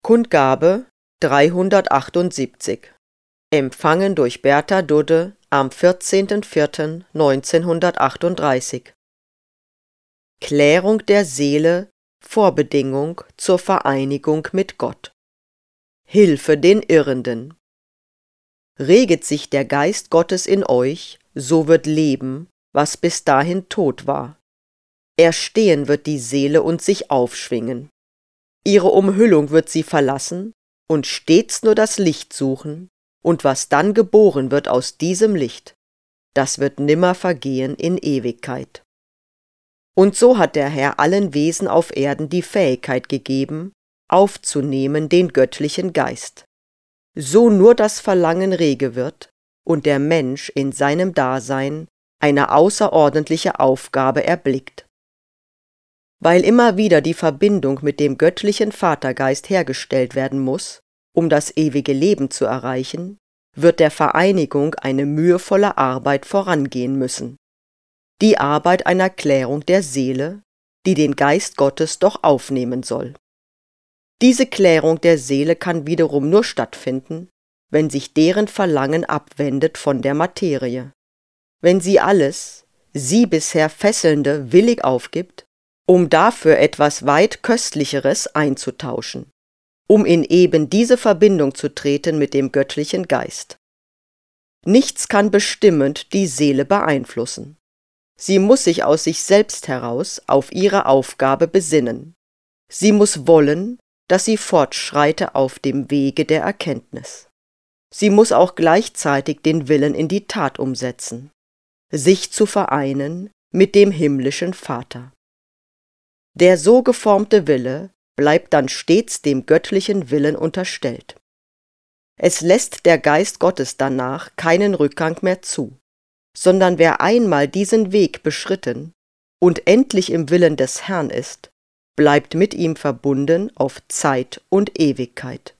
Kundgabe 378. Empfangen durch Bertha Dudde am 14.04.1938. Klärung der Seele, Vorbedingung zur Vereinigung mit Gott. Hilfe den Irrenden. Reget sich der Geist Gottes in euch, so wird leben, was bis dahin tot war. Erstehen wird die Seele und sich aufschwingen. Ihre Umhüllung wird sie verlassen und stets nur das Licht suchen, und was dann geboren wird aus diesem Licht, das wird nimmer vergehen in Ewigkeit. Und so hat der Herr allen Wesen auf Erden die Fähigkeit gegeben, aufzunehmen den göttlichen Geist. So nur das Verlangen rege wird und der Mensch in seinem Dasein eine außerordentliche Aufgabe erblickt. Weil immer wieder die Verbindung mit dem göttlichen Vatergeist hergestellt werden muss, um das ewige Leben zu erreichen, wird der Vereinigung eine mühevolle Arbeit vorangehen müssen. Die Arbeit einer Klärung der Seele, die den Geist Gottes doch aufnehmen soll. Diese Klärung der Seele kann wiederum nur stattfinden, wenn sich deren Verlangen abwendet von der Materie. Wenn sie alles, sie bisher Fesselnde, willig aufgibt, um dafür etwas weit Köstlicheres einzutauschen, um in eben diese Verbindung zu treten mit dem göttlichen Geist. Nichts kann bestimmend die Seele beeinflussen. Sie muss sich aus sich selbst heraus auf ihre Aufgabe besinnen. Sie muss wollen, dass sie fortschreite auf dem Wege der Erkenntnis. Sie muss auch gleichzeitig den Willen in die Tat umsetzen, sich zu vereinen mit dem himmlischen Vater. Der so geformte Wille bleibt dann stets dem göttlichen Willen unterstellt. Es lässt der Geist Gottes danach keinen Rückgang mehr zu, sondern wer einmal diesen Weg beschritten und endlich im Willen des Herrn ist, bleibt mit ihm verbunden auf Zeit und Ewigkeit.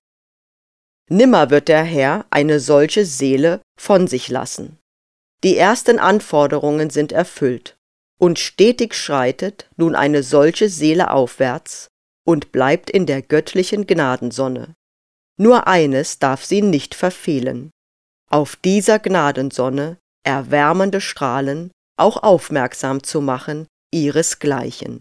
Nimmer wird der Herr eine solche Seele von sich lassen. Die ersten Anforderungen sind erfüllt, und stetig schreitet nun eine solche Seele aufwärts und bleibt in der göttlichen Gnadensonne. Nur eines darf sie nicht verfehlen: auf dieser Gnadensonne erwärmende Strahlen auch aufmerksam zu machen ihresgleichen.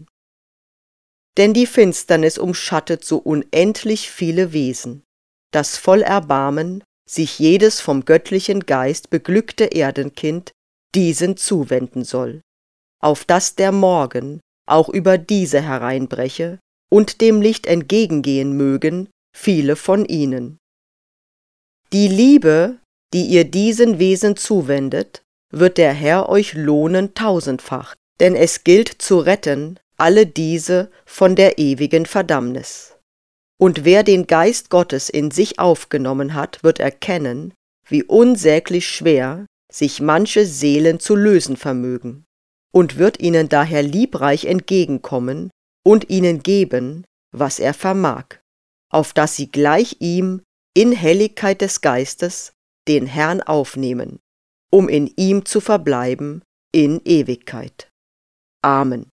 Denn die Finsternis umschattet so unendlich viele Wesen, dass voll Erbarmen sich jedes vom göttlichen Geist beglückte Erdenkind diesen zuwenden soll, auf dass der Morgen auch über diese hereinbreche und dem Licht entgegengehen mögen viele von ihnen. Die Liebe, die ihr diesen Wesen zuwendet, wird der Herr euch lohnen tausendfach, denn es gilt zu retten alle diese von der ewigen Verdammnis. Und wer den Geist Gottes in sich aufgenommen hat, wird erkennen, wie unsäglich schwer sich manche Seelen zu lösen vermögen, und wird ihnen daher liebreich entgegenkommen und ihnen geben, was er vermag, auf dass sie gleich ihm in Helligkeit des Geistes den Herrn aufnehmen, um in ihm zu verbleiben in Ewigkeit. Amen.